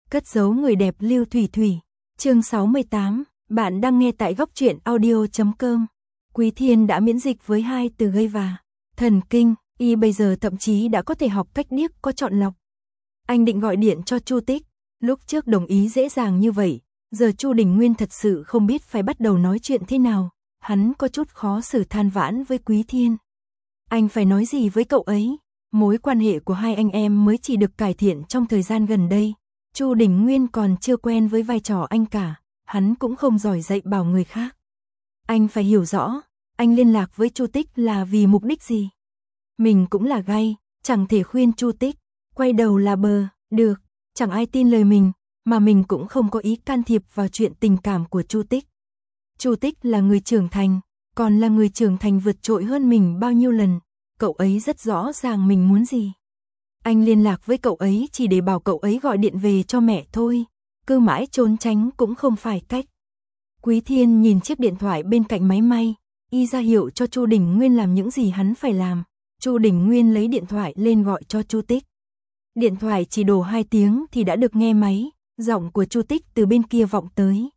Cất giấu người đẹp Lưu Thủy Thủy. Chương 68, bạn đang nghe tại góc truyện audio.com. Quý Thiên đã miễn dịch với 2 từ gây và thần kinh, y bây giờ thậm chí đã có thể học cách điếc có chọn lọc. Anh định gọi điện cho Chu Tích, lúc trước đồng ý dễ dàng như vậy, giờ Chu Đình Nguyên thật sự không biết phải bắt đầu nói chuyện thế nào, hắn có chút khó xử than vãn với Quý Thiên. Anh phải nói gì với cậu ấy? Mối quan hệ của hai anh em mới chỉ được cải thiện trong thời gian gần đây. Chu Đình Nguyên còn chưa quen với vai trò anh cả, hắn cũng không giỏi dạy bảo người khác. Anh phải hiểu rõ, anh liên lạc với Chu Tích là vì mục đích gì? Mình cũng là gay, chẳng thể khuyên Chu Tích quay đầu là bờ, được, chẳng ai tin lời mình, mà mình cũng không có ý can thiệp vào chuyện tình cảm của Chu Tích. Chu Tích là người trưởng thành, còn là người trưởng thành vượt trội hơn mình bao nhiêu lần, cậu ấy rất rõ ràng mình muốn gì. Anh liên lạc với cậu ấy chỉ để bảo cậu ấy gọi điện về cho mẹ thôi, cứ mãi trốn tránh cũng không phải cách. Quý Thiên nhìn chiếc điện thoại bên cạnh máy may, y ra hiệu cho Chu Đình Nguyên làm những gì hắn phải làm. Chu Đình Nguyên lấy điện thoại lên gọi cho Chu Tích. Điện thoại chỉ đổ 2 tiếng thì đã được nghe máy, giọng của Chu Tích từ bên kia vọng tới.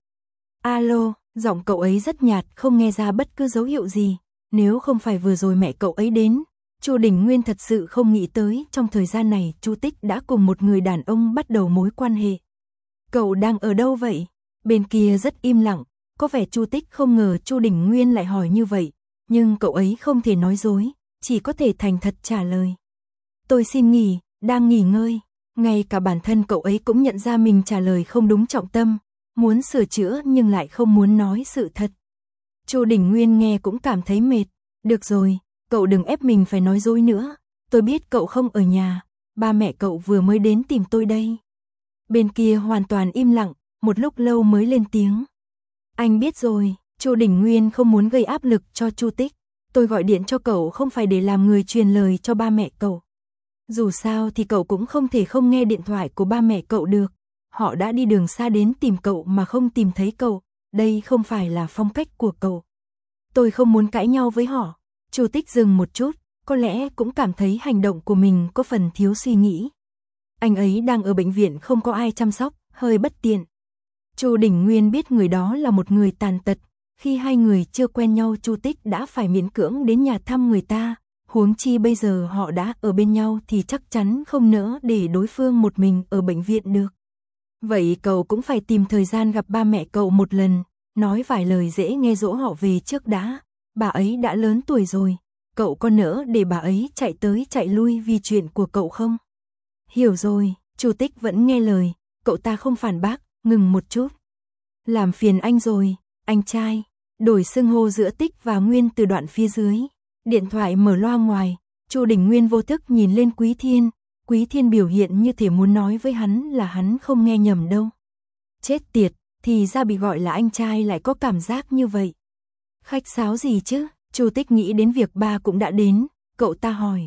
Alo, giọng cậu ấy rất nhạt, không nghe ra bất cứ dấu hiệu gì, nếu không phải vừa rồi mẹ cậu ấy đến. Chu Đình Nguyên thật sự không nghĩ tới trong thời gian này Chu Tích đã cùng một người đàn ông bắt đầu mối quan hệ. Cậu đang ở đâu vậy? Bên kia rất im lặng, có vẻ Chu Tích không ngờ Chu Đình Nguyên lại hỏi như vậy, nhưng cậu ấy không thể nói dối, chỉ có thể thành thật trả lời. Tôi xin nghỉ, đang nghỉ ngơi. Ngay cả bản thân cậu ấy cũng nhận ra mình trả lời không đúng trọng tâm, muốn sửa chữa nhưng lại không muốn nói sự thật. Chu Đình Nguyên nghe cũng cảm thấy mệt. Được rồi, cậu đừng ép mình phải nói dối nữa. Tôi biết cậu không ở nhà, ba mẹ cậu vừa mới đến tìm tôi đây. Bên kia hoàn toàn im lặng, một lúc lâu mới lên tiếng. Anh biết rồi. Chu Đình Nguyên không muốn gây áp lực cho Chu Tích. Tôi gọi điện cho cậu không phải để làm người truyền lời cho ba mẹ cậu. Dù sao thì cậu cũng không thể không nghe điện thoại của ba mẹ cậu được. Họ đã đi đường xa đến tìm cậu mà không tìm thấy cậu. Đây không phải là phong cách của cậu. Tôi không muốn cãi nhau với họ. Chu Tích dừng một chút, có lẽ cũng cảm thấy hành động của mình có phần thiếu suy nghĩ. Anh ấy đang ở bệnh viện không có ai chăm sóc, hơi bất tiện. Chu Đình Nguyên biết người đó là một người tàn tật. Khi hai người chưa quen nhau Chu Tích đã phải miễn cưỡng đến nhà thăm người ta. Huống chi bây giờ họ đã ở bên nhau thì chắc chắn không nỡ để đối phương một mình ở bệnh viện được. Vậy cậu cũng phải tìm thời gian gặp ba mẹ cậu một lần, nói vài lời dễ nghe dỗ họ về trước đã. Bà ấy đã lớn tuổi rồi, cậu có nỡ để bà ấy chạy tới chạy lui vì chuyện của cậu không? Hiểu rồi, Chu Tích vẫn nghe lời, cậu ta không phản bác, ngừng một chút. Làm phiền anh rồi, anh trai, đổi xưng hô giữa Tích và Nguyên từ đoạn phía dưới. Điện thoại mở loa ngoài, Chu Đình Nguyên vô thức nhìn lên Quý Thiên. Quý Thiên biểu hiện như thể muốn nói với hắn là hắn không nghe nhầm đâu. Chết tiệt, thì ra bị gọi là anh trai lại có cảm giác như vậy. Khách sáo gì chứ? Chu Tích nghĩ đến việc ba cũng đã đến, cậu ta hỏi.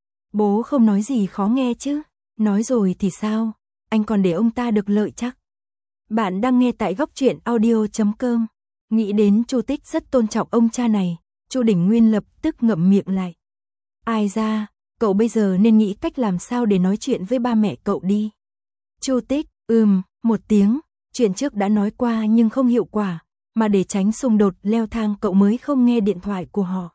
Bố không nói gì khó nghe chứ? Nói rồi thì sao? Anh còn để ông ta được lợi chắc? Bạn đang nghe tại góc truyện audio.com. Nghĩ đến Chu Tích rất tôn trọng ông cha này, Chu Đình Nguyên lập tức ngậm miệng lại. Ai ra, cậu bây giờ nên nghĩ cách làm sao để nói chuyện với ba mẹ cậu đi. Chu Tích, một tiếng, chuyện trước đã nói qua nhưng không hiệu quả, mà để tránh xung đột leo thang cậu mới không nghe điện thoại của họ.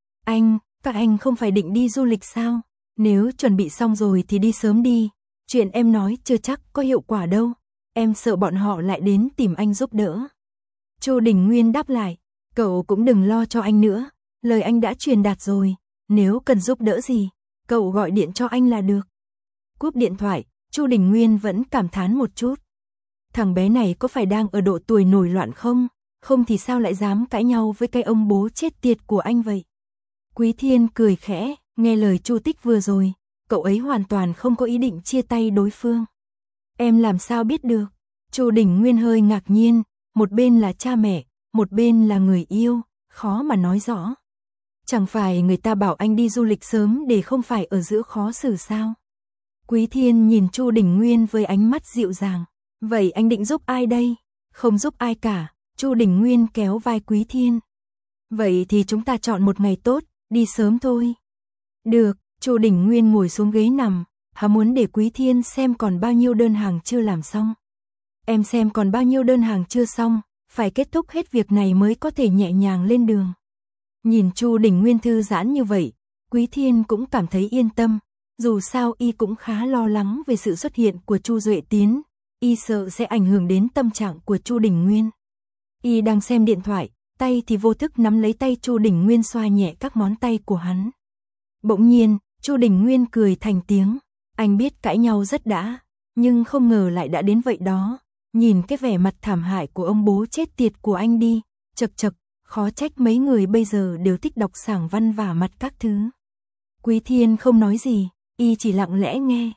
Các anh không phải định đi du lịch sao? Nếu chuẩn bị xong rồi thì đi sớm đi, chuyện em nói chưa chắc có hiệu quả đâu, em sợ bọn họ lại đến tìm anh giúp đỡ. Chu Đình Nguyên đáp lại, cậu cũng đừng lo cho anh nữa, lời anh đã truyền đạt rồi, nếu cần giúp đỡ gì, cậu gọi điện cho anh là được. Cúp điện thoại, Chu Đình Nguyên vẫn cảm thán một chút. Thằng bé này có phải đang ở độ tuổi nổi loạn không? Không thì sao lại dám cãi nhau với cái ông bố chết tiệt của anh vậy? Quý Thiên cười khẽ, nghe lời Chu Tích vừa rồi, cậu ấy hoàn toàn không có ý định chia tay đối phương. Em làm sao biết được? Chu Đình Nguyên hơi ngạc nhiên, một bên là cha mẹ, một bên là người yêu, khó mà nói rõ. Chẳng phải người ta bảo anh đi du lịch sớm để không phải ở giữa khó xử sao? Quý Thiên nhìn Chu Đình Nguyên với ánh mắt dịu dàng. Vậy anh định giúp ai đây? Không giúp ai cả, Chu Đình Nguyên kéo vai Quý Thiên. Vậy thì chúng ta chọn một ngày tốt, đi sớm thôi. Được, Chu Đình Nguyên ngồi xuống ghế nằm, Hắn muốn để Quý Thiên xem còn bao nhiêu đơn hàng chưa làm xong. Em xem còn bao nhiêu đơn hàng chưa xong, phải kết thúc hết việc này mới có thể nhẹ nhàng lên đường. Nhìn Chu Đình Nguyên thư giãn như vậy, Quý Thiên cũng cảm thấy yên tâm, dù sao y cũng khá lo lắng về sự xuất hiện của Chu Duệ Tiến, y sợ sẽ ảnh hưởng đến tâm trạng của Chu Đình Nguyên. Y đang xem điện thoại, tay thì vô thức nắm lấy tay Chu Đình Nguyên xoa nhẹ các ngón tay của hắn. Bỗng nhiên, Chu Đình Nguyên cười thành tiếng, anh biết cãi nhau rất đã, nhưng không ngờ lại đã đến vậy đó. Nhìn cái vẻ mặt thảm hại của ông bố chết tiệt của anh đi, chậc chậc, khó trách mấy người bây giờ đều thích đọc sảng văn vả mặt các thứ. Quý Thiên không nói gì, y chỉ lặng lẽ nghe,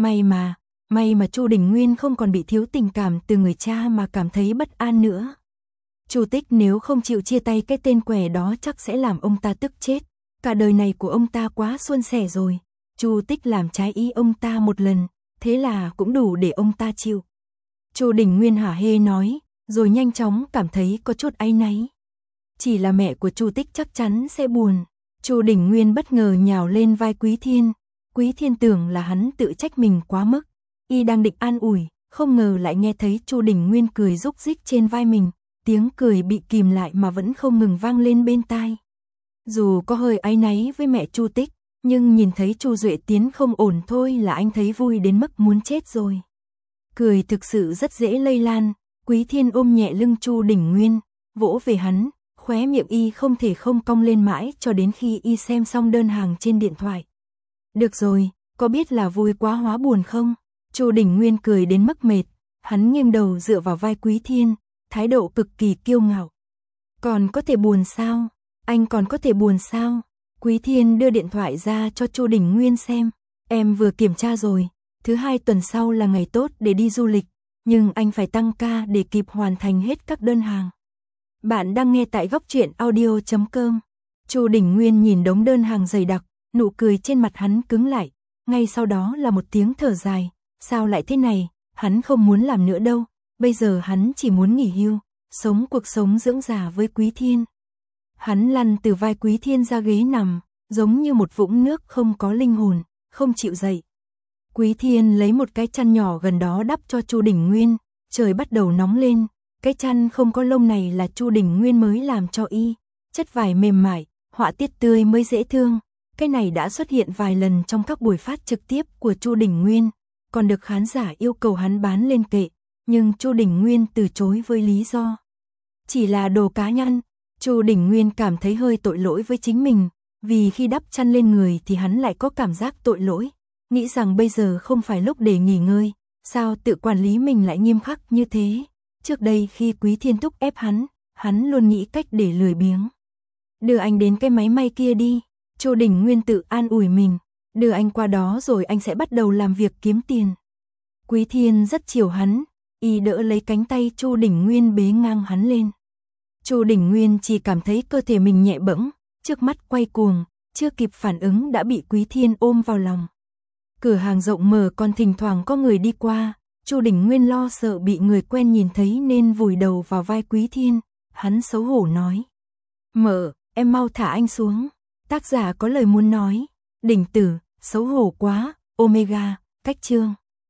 may mà Chu Đình Nguyên không còn bị thiếu tình cảm từ người cha mà cảm thấy bất an nữa. Chu Tích nếu không chịu chia tay cái tên què đó chắc sẽ làm ông ta tức chết, cả đời này của ông ta quá suôn sẻ rồi, Chu Tích làm trái ý ông ta một lần, thế là cũng đủ để ông ta chịu. Chu Đình Nguyên hả hê nói, rồi nhanh chóng cảm thấy có chút áy náy. Chỉ là mẹ của Chu Tích chắc chắn sẽ buồn. Chu Đình Nguyên bất ngờ nhào lên vai Quý Thiên. Quý Thiên tưởng là hắn tự trách mình quá mức. Y đang định an ủi, không ngờ lại nghe thấy Chu Đình Nguyên cười rúc rích trên vai mình. Tiếng cười bị kìm lại mà vẫn không ngừng vang lên bên tai. Dù có hơi áy náy với mẹ Chu Tích, nhưng nhìn thấy Chu Duệ Tiến không ổn thôi là anh thấy vui đến mức muốn chết rồi. Cười thực sự rất dễ lây lan, Quý Thiên ôm nhẹ lưng Chu Đình Nguyên, vỗ về hắn, khóe miệng y không thể không cong lên mãi cho đến khi y xem xong đơn hàng trên điện thoại. Được rồi, có biết là vui quá hóa buồn không? Chu Đình Nguyên cười đến mức mệt, hắn nghiêng đầu dựa vào vai Quý Thiên, thái độ cực kỳ kiêu ngạo. Còn có thể buồn sao? Anh còn có thể buồn sao? Quý Thiên đưa điện thoại ra cho Chu Đình Nguyên xem, em vừa kiểm tra rồi. Thứ hai tuần sau là ngày tốt để đi du lịch, nhưng anh phải tăng ca để kịp hoàn thành hết các đơn hàng. Bạn đang nghe tại góc truyện audio.com. Chu Đình Nguyên nhìn đống đơn hàng dày đặc, nụ cười trên mặt hắn cứng lại, ngay sau đó là một tiếng thở dài, sao lại thế này, hắn không muốn làm nữa đâu, bây giờ hắn chỉ muốn nghỉ hưu, sống cuộc sống dưỡng già với Quý Thiên. Hắn lăn từ vai Quý Thiên ra ghế nằm, giống như một vũng nước không có linh hồn, không chịu dậy. Quý Thiên lấy một cái chăn nhỏ gần đó đắp cho Chu Đình Nguyên, trời bắt đầu nóng lên, cái chăn không có lông này là Chu Đình Nguyên mới làm cho y, chất vải mềm mại, họa tiết tươi mới dễ thương, cái này đã xuất hiện vài lần trong các buổi phát trực tiếp của Chu Đình Nguyên, còn được khán giả yêu cầu hắn bán lên kệ, nhưng Chu Đình Nguyên từ chối với lý do chỉ là đồ cá nhân. Chu Đình Nguyên cảm thấy hơi tội lỗi với chính mình, vì khi đắp chăn lên người thì hắn lại có cảm giác tội lỗi. Nghĩ rằng bây giờ không phải lúc để nghỉ ngơi, sao tự quản lý mình lại nghiêm khắc như thế. Trước đây khi Quý Thiên thúc ép hắn luôn nghĩ cách để lười biếng. Đưa anh đến cái máy may kia đi, Chu Đình Nguyên tự an ủi mình, đưa anh qua đó rồi anh sẽ bắt đầu làm việc kiếm tiền. Quý Thiên rất chiều hắn, y đỡ lấy cánh tay Chu Đình Nguyên bế ngang hắn lên. Chu Đình Nguyên chỉ cảm thấy cơ thể mình nhẹ bẫng, trước mắt quay cuồng, chưa kịp phản ứng đã bị Quý Thiên ôm vào lòng. Cửa hàng rộng mở còn thỉnh thoảng có người đi qua, Chu Đình Nguyên lo sợ bị người quen nhìn thấy nên vùi đầu vào vai Quý Thiên, hắn xấu hổ nói. Mợ, em mau thả anh xuống, tác giả có lời muốn nói, đỉnh tử, xấu hổ quá, Omega, cách chương.